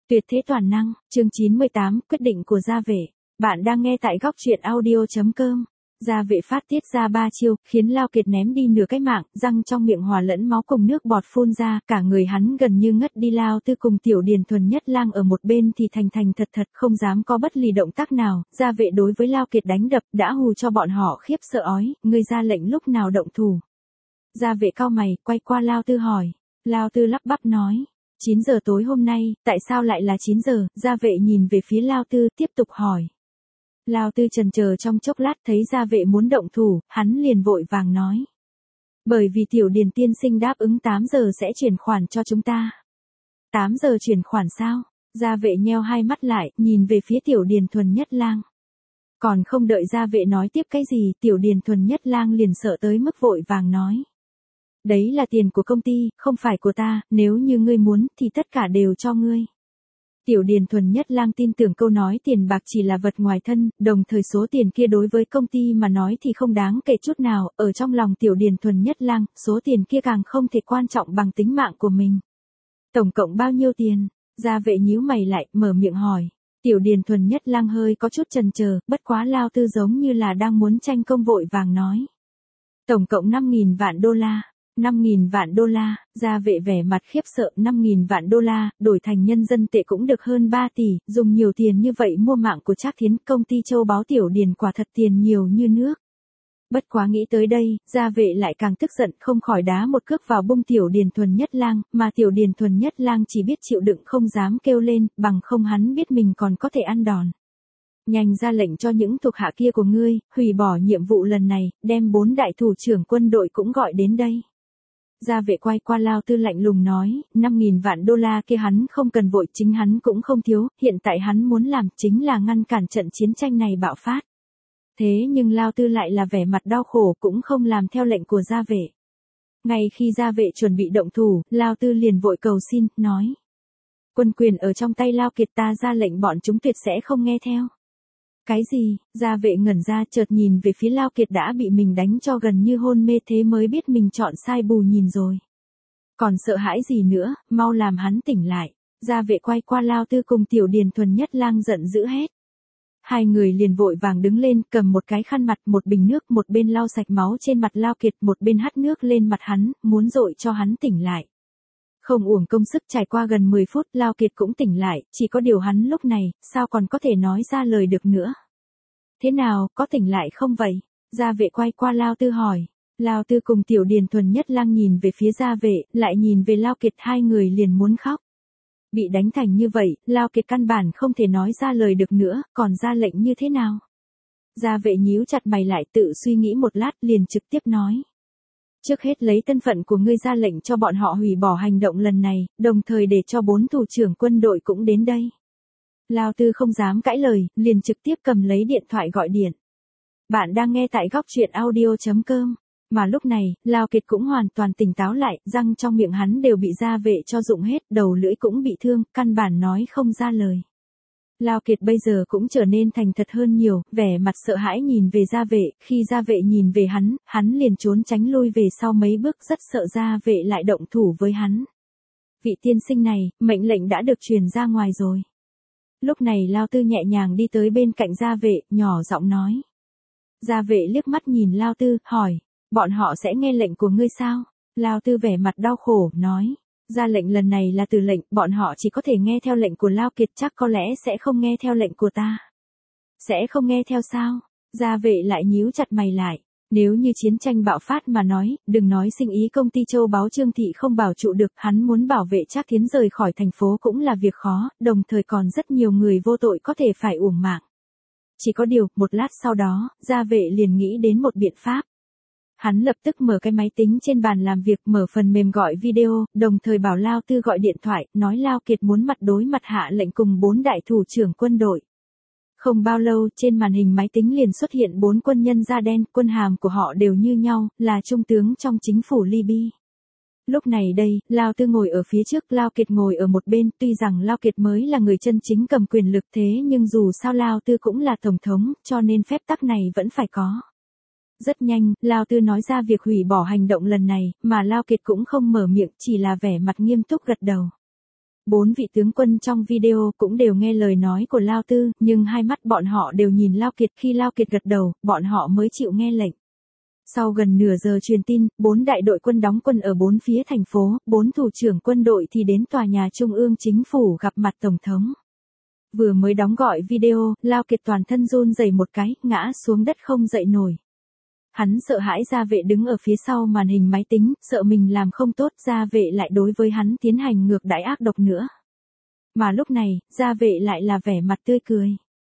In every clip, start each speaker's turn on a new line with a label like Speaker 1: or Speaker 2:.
Speaker 1: Tuyệt thế toàn năng, chương 98, quyết định của Gia Vệ. Bạn đang nghe tại góc truyện audio.com. Gia Vệ phát tiết ra ba chiêu, khiến Lao Kiệt ném đi nửa cái mạng, răng trong miệng hòa lẫn máu cùng nước bọt phun ra, cả người hắn gần như ngất đi. Lao Tư cùng Tiểu Điền Thuần Nhất Lang ở một bên thì thành thành thật thật không dám có bất lì động tác nào. Gia Vệ đối với Lao Kiệt đánh đập đã hù cho bọn họ khiếp sợ ói, ngươi ra lệnh lúc nào động thủ. Gia Vệ cau mày, quay qua Lao Tư hỏi. Lao Tư lắp bắp nói. 9 giờ tối hôm nay, tại sao lại là 9 giờ? Gia Vệ nhìn về phía Lao Tư, tiếp tục hỏi. Lao Tư chần chờ trong chốc lát thấy Gia Vệ muốn động thủ, hắn liền vội vàng nói. Bởi vì Tiểu Điền tiên sinh đáp ứng 8 giờ sẽ chuyển khoản cho chúng ta. 8 giờ chuyển khoản sao? Gia Vệ nheo hai mắt lại, nhìn về phía Tiểu Điền Thuần Nhất Lang. Còn không đợi Gia Vệ nói tiếp cái gì, Tiểu Điền Thuần Nhất Lang liền sợ tới mức vội vàng nói. Đấy là tiền của công ty, không phải của ta, nếu như ngươi muốn thì tất cả đều cho ngươi. Tiểu Điền Thuần Nhất Lang tin tưởng câu nói tiền bạc chỉ là vật ngoài thân, đồng thời số tiền kia đối với công ty mà nói thì không đáng kể chút nào, ở trong lòng Tiểu Điền Thuần Nhất Lang, số tiền kia càng không thể quan trọng bằng tính mạng của mình. Tổng cộng bao nhiêu tiền? Gia Vệ nhíu mày lại, mở miệng hỏi. Tiểu Điền Thuần Nhất Lang hơi có chút chần chờ, bất quá Lao Tư giống như là đang muốn tranh công vội vàng nói. Tổng cộng 5.000 vạn đô la. 5.000 vạn đô la, Gia Vệ vẻ mặt khiếp sợ. 5.000 vạn đô la, đổi thành nhân dân tệ cũng được hơn 3 tỷ, dùng nhiều tiền như vậy mua mạng của Trác Thiến, công ty châu báu Tiểu Điền quả thật tiền nhiều như nước. Bất quá nghĩ tới đây, Gia Vệ lại càng tức giận, không khỏi đá một cước vào bung Tiểu Điền Thuần Nhất Lang, mà Tiểu Điền Thuần Nhất Lang chỉ biết chịu đựng không dám kêu lên, bằng không hắn biết mình còn có thể ăn đòn. Nhanh ra lệnh cho những thuộc hạ kia của ngươi, hủy bỏ nhiệm vụ lần này, đem 4 đại thủ trưởng quân đội cũng gọi đến đây. Gia Vệ quay qua Lao Tư lạnh lùng nói, 5.000 vạn đô la kia hắn không cần vội, chính hắn cũng không thiếu, hiện tại hắn muốn làm chính là ngăn cản trận chiến tranh này bạo phát. Thế nhưng Lao Tư lại là vẻ mặt đau khổ, cũng không làm theo lệnh của Gia Vệ. Ngay khi Gia Vệ chuẩn bị động thủ, Lao Tư liền vội cầu xin, nói. Quân quyền ở trong tay Lao Kiệt, ta ra lệnh bọn chúng tuyệt sẽ không nghe theo. Cái gì? Gia Vệ ngẩn ra, chợt nhìn về phía Lao Kiệt đã bị mình đánh cho gần như hôn mê, thế mới biết mình chọn sai bù nhìn rồi. Còn sợ hãi gì nữa, mau làm hắn tỉnh lại. Gia Vệ quay qua Lao Tư cùng Tiểu Điền Thuần Nhất Lang giận dữ hét. Hai người liền vội vàng đứng lên, cầm một cái khăn mặt, một bình nước, một bên lau sạch máu trên mặt Lao Kiệt, một bên hắt nước lên mặt hắn, muốn dội cho hắn tỉnh lại. Không uổng công sức, trải qua gần 10 phút, Lao Kiệt cũng tỉnh lại, chỉ có điều hắn lúc này, sao còn có thể nói ra lời được nữa. Thế nào, có tỉnh lại không vậy? Gia Vệ quay qua Lao Tư hỏi. Lao Tư cùng Tiểu Điền Thuần Nhất Lang nhìn về phía Gia Vệ, lại nhìn về Lao Kiệt, hai người liền muốn khóc. Bị đánh thành như vậy, Lao Kiệt căn bản không thể nói ra lời được nữa, còn ra lệnh như thế nào? Gia Vệ nhíu chặt mày lại, tự suy nghĩ một lát, liền trực tiếp nói. Trước hết lấy thân phận của ngươi ra lệnh cho bọn họ hủy bỏ hành động lần này, đồng thời để cho 4 thủ trưởng quân đội cũng đến đây. Lao Tư không dám cãi lời, liền trực tiếp cầm lấy điện thoại gọi điện. Bạn đang nghe tại góc truyện audio.com. Mà lúc này, Lao Kiệt cũng hoàn toàn tỉnh táo lại, răng trong miệng hắn đều bị Gia Vệ cho rụng hết, đầu lưỡi cũng bị thương, căn bản nói không ra lời. Lao Kiệt bây giờ cũng trở nên thành thật hơn nhiều, vẻ mặt sợ hãi nhìn về Gia Vệ, khi Gia Vệ nhìn về hắn liền trốn tránh lui về sau mấy bước, rất sợ Gia Vệ lại động thủ với hắn. Vị tiên sinh này, mệnh lệnh đã được truyền ra ngoài rồi. Lúc này Lao Tư nhẹ nhàng đi tới bên cạnh Gia Vệ, nhỏ giọng nói. Gia Vệ liếc mắt nhìn Lao Tư, hỏi, bọn họ sẽ nghe lệnh của ngươi sao? Lao Tư vẻ mặt đau khổ, nói. Ra lệnh lần này là từ lệnh, bọn họ chỉ có thể nghe theo lệnh của Lao Kiệt, chắc có lẽ sẽ không nghe theo lệnh của ta. Sẽ không nghe theo sao? Gia Vệ lại nhíu chặt mày lại. Nếu như chiến tranh bạo phát mà nói, đừng nói sinh ý công ty châu báu Trương Thị không bảo trụ được, hắn muốn bảo vệ Trác Thiến rời khỏi thành phố cũng là việc khó, đồng thời còn rất nhiều người vô tội có thể phải uổng mạng. Chỉ có điều, một lát sau đó, Gia Vệ liền nghĩ đến một biện pháp. Hắn lập tức mở cái máy tính trên bàn làm việc, mở phần mềm gọi video, đồng thời bảo Lao Tư gọi điện thoại, nói Lao Kiệt muốn mặt đối mặt hạ lệnh cùng 4 đại thủ trưởng quân đội. Không bao lâu, trên màn hình máy tính liền xuất hiện 4 quân nhân da đen, quân hàm của họ đều như nhau, là trung tướng trong chính phủ Libya. Lúc này đây, Lao Tư ngồi ở phía trước, Lao Kiệt ngồi ở một bên, tuy rằng Lao Kiệt mới là người chân chính cầm quyền lực, thế nhưng dù sao Lao Tư cũng là tổng thống, cho nên phép tắc này vẫn phải có. Rất nhanh, Lao Tư nói ra việc hủy bỏ hành động lần này, mà Lao Kiệt cũng không mở miệng, chỉ là vẻ mặt nghiêm túc gật đầu. 4 vị tướng quân trong video cũng đều nghe lời nói của Lao Tư, nhưng hai mắt bọn họ đều nhìn Lao Kiệt, khi Lao Kiệt gật đầu, bọn họ mới chịu nghe lệnh. Sau gần nửa giờ truyền tin, 4 đại đội quân đóng quân ở 4 phía thành phố, 4 thủ trưởng quân đội thì đến tòa nhà trung ương chính phủ gặp mặt Tổng thống. Vừa mới đóng gọi video, Lao Kiệt toàn thân run rẩy một cái, ngã xuống đất không dậy nổi. Hắn sợ hãi Gia Vệ đứng ở phía sau màn hình máy tính, sợ mình làm không tốt, Gia Vệ lại đối với hắn tiến hành ngược đãi ác độc nữa. Mà lúc này, Gia Vệ lại là vẻ mặt tươi cười.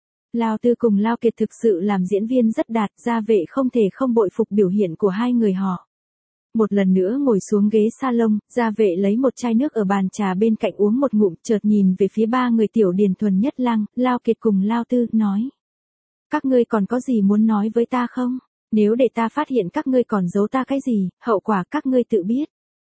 Speaker 1: Lao Tư cùng Lao Kiệt thực sự làm diễn viên rất đạt, Gia Vệ không thể không bội phục biểu hiện của hai người họ. Một lần nữa ngồi xuống ghế salon, Gia Vệ lấy một chai nước ở bàn trà bên cạnh uống một ngụm, chợt nhìn về phía ba người Tiểu Điền Thuần Nhất Lang, Lao Kiệt cùng Lao Tư, nói. Các ngươi còn có gì muốn nói với ta không? Nếu để ta phát hiện các ngươi còn giấu ta cái gì, hậu quả các ngươi tự biết.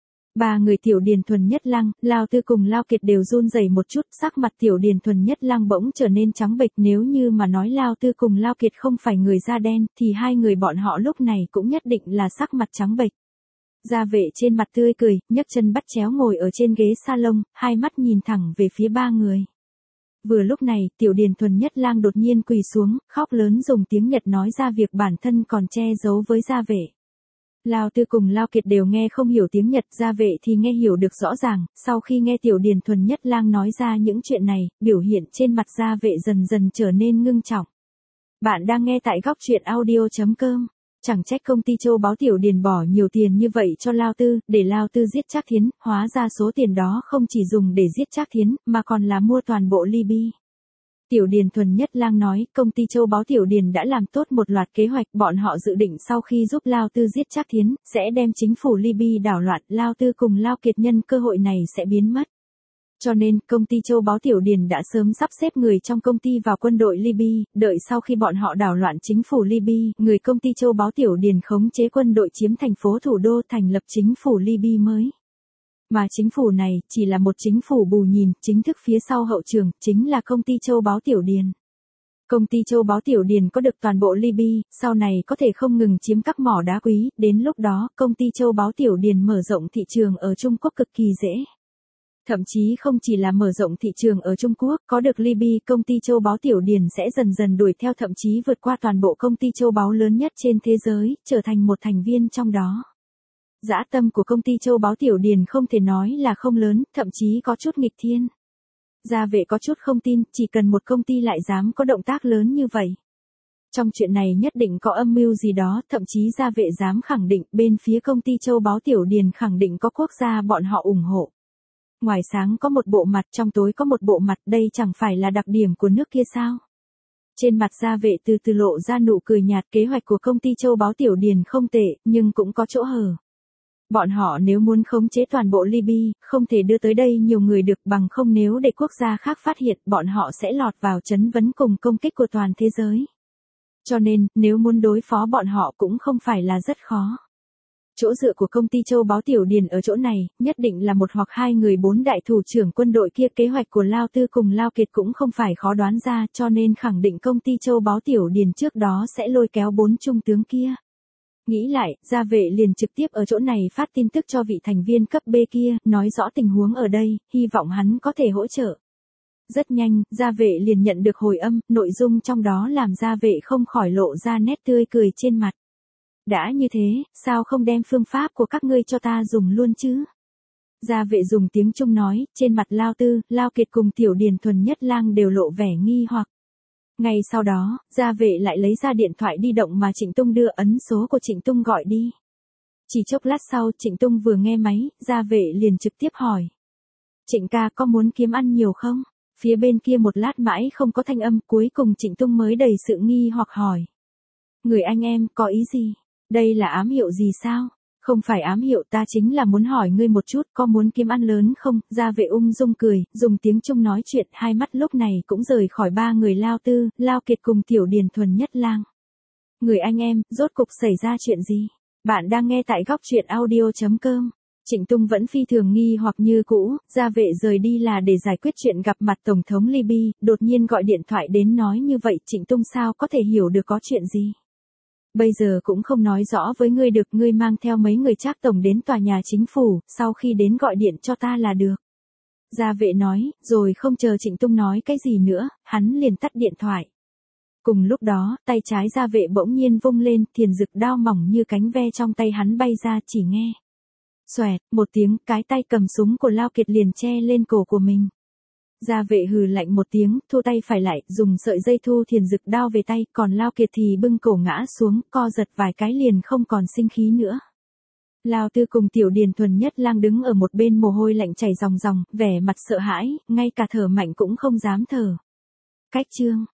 Speaker 1: Ba người Tiểu Điền Thuần Nhất Lang, Lao Tư cùng Lao Kiệt đều run rẩy một chút, sắc mặt Tiểu Điền Thuần Nhất Lang bỗng trở nên trắng bệch, nếu như mà nói Lao Tư cùng Lao Kiệt không phải người da đen, thì hai người bọn họ lúc này cũng nhất định là sắc mặt trắng bệch. Gia Vệ trên mặt tươi cười, nhấc chân bắt chéo ngồi ở trên ghế salon, hai mắt nhìn thẳng về phía ba người. Vừa lúc này, Tiểu Điền Thuần Nhất Lang đột nhiên quỳ xuống, khóc lớn dùng tiếng Nhật nói ra việc bản thân còn che giấu với Gia Vệ. Lao Tư cùng Lao Kiệt đều nghe không hiểu tiếng Nhật, Gia Vệ thì nghe hiểu được rõ ràng, sau khi nghe Tiểu Điền Thuần Nhất Lang nói ra những chuyện này, biểu hiện trên mặt Gia Vệ dần dần trở nên ngưng trọng. Bạn đang nghe tại góc truyện audio.com. Chẳng trách công ty Châu Báu Tiểu Điền bỏ nhiều tiền như vậy cho Lao Tư, để Lao Tư giết Trác Thiến, hóa ra số tiền đó không chỉ dùng để giết Trác Thiến, mà còn là mua toàn bộ Libya. Tiểu Điền Thuần Nhất Lang nói, công ty Châu Báu Tiểu Điền đã làm tốt một loạt kế hoạch, bọn họ dự định sau khi giúp Lao Tư giết Trác Thiến, sẽ đem chính phủ Libya đảo loạn, Lao Tư cùng Lao Kiệt nhân cơ hội này sẽ biến mất. Cho nên, công ty Châu Báu Tiểu Điền đã sớm sắp xếp người trong công ty vào quân đội Libya, đợi sau khi bọn họ đảo loạn chính phủ Libya, người công ty Châu Báu Tiểu Điền khống chế quân đội chiếm thành phố thủ đô, thành lập chính phủ Libya mới. Mà chính phủ này, chỉ là một chính phủ bù nhìn, chính thức phía sau hậu trường, chính là công ty Châu Báu Tiểu Điền. Công ty Châu Báu Tiểu Điền có được toàn bộ Libya, sau này có thể không ngừng chiếm các mỏ đá quý, đến lúc đó, công ty Châu Báu Tiểu Điền mở rộng thị trường ở Trung Quốc cực kỳ dễ. Thậm chí không chỉ là mở rộng thị trường ở Trung Quốc, có được Libya, công ty Châu Báu Tiểu Điền sẽ dần dần đuổi theo, thậm chí vượt qua toàn bộ công ty châu báu lớn nhất trên thế giới, trở thành một thành viên trong đó. Dã tâm của công ty Châu Báu Tiểu Điền không thể nói là không lớn, thậm chí có chút nghịch thiên. Gia Vệ có chút không tin, chỉ cần một công ty lại dám có động tác lớn như vậy. Trong chuyện này nhất định có âm mưu gì đó, thậm chí Gia Vệ dám khẳng định, bên phía công ty Châu Báu Tiểu Điền khẳng định có quốc gia bọn họ ủng hộ. Ngoài sáng có một bộ mặt, trong tối có một bộ mặt, đây chẳng phải là đặc điểm của nước kia sao? Trên mặt Gia Vệ từ từ lộ ra nụ cười nhạt, kế hoạch của công ty Châu Báu Tiểu Điền không tệ, nhưng cũng có chỗ hở. Bọn họ nếu muốn khống chế toàn bộ Libya, không thể đưa tới đây nhiều người được, bằng không nếu để quốc gia khác phát hiện, bọn họ sẽ lọt vào trấn vấn cùng công kích của toàn thế giới. Cho nên, nếu muốn đối phó bọn họ cũng không phải là rất khó. Chỗ dựa của công ty Châu Báu Tiểu Điền ở chỗ này, nhất định là một hoặc hai người 4 đại thủ trưởng quân đội kia, kế hoạch của Lao Tư cùng Lao Kiệt cũng không phải khó đoán ra, cho nên khẳng định công ty Châu Báu Tiểu Điền trước đó sẽ lôi kéo 4 trung tướng kia. Nghĩ lại, Gia Vệ liền trực tiếp ở chỗ này phát tin tức cho vị thành viên cấp B kia, nói rõ tình huống ở đây, hy vọng hắn có thể hỗ trợ. Rất nhanh, Gia Vệ liền nhận được hồi âm, nội dung trong đó làm Gia Vệ không khỏi lộ ra nét tươi cười trên mặt. Đã như thế, sao không đem phương pháp của các ngươi cho ta dùng luôn chứ? Gia Vệ dùng tiếng Trung nói, trên mặt Lao Tư, Lao Kiệt cùng Tiểu Điền Thuần Nhất Lang đều lộ vẻ nghi hoặc. Ngay sau đó, Gia Vệ lại lấy ra điện thoại di động mà Trịnh Tung đưa, ấn số của Trịnh Tung gọi đi. Chỉ chốc lát sau, Trịnh Tung vừa nghe máy, Gia Vệ liền trực tiếp hỏi. Trịnh ca có muốn kiếm ăn nhiều không? Phía bên kia một lát mãi không có thanh âm, cuối cùng Trịnh Tung mới đầy sự nghi hoặc hỏi. Người anh em, có ý gì? Đây là ám hiệu gì sao? Không phải ám hiệu, ta chính là muốn hỏi ngươi một chút, có muốn kiếm ăn lớn không? Gia Vệ ung dung cười, dùng tiếng Trung nói chuyện, hai mắt lúc này cũng rời khỏi ba người Lao Tư, Lao Kiệt cùng Tiểu Điền Thuần Nhất Lang. Người anh em, rốt cục xảy ra chuyện gì? Bạn đang nghe tại góc truyện audio.com. Trịnh Tung vẫn phi thường nghi hoặc như cũ, Gia Vệ rời đi là để giải quyết chuyện gặp mặt Tổng thống Libya, đột nhiên gọi điện thoại đến nói như vậy, Trịnh Tung sao có thể hiểu được có chuyện gì? Bây giờ cũng không nói rõ với ngươi được, ngươi mang theo mấy người Trác tổng đến tòa nhà chính phủ, sau khi đến gọi điện cho ta là được. Gia vệ nói, rồi không chờ Trịnh Tung nói cái gì nữa, hắn liền tắt điện thoại. Cùng lúc đó, tay trái Gia vệ bỗng nhiên vung lên, thiền dực đao mỏng như cánh ve trong tay hắn bay ra, chỉ nghe. Xoẹt, một tiếng, cái tay cầm súng của Lao Kiệt liền che lên cổ của mình. Gia vệ hừ lạnh một tiếng, thu tay phải lại, dùng sợi dây thu thiền dực đao về tay, còn Lao Kiệt thì bưng cổ ngã xuống, co giật vài cái liền không còn sinh khí nữa. Lao Tư cùng Tiểu Điền Thuần Nhất Lang đứng ở một bên, mồ hôi lạnh chảy ròng ròng, vẻ mặt sợ hãi, ngay cả thở mạnh cũng không dám thở. Cách chương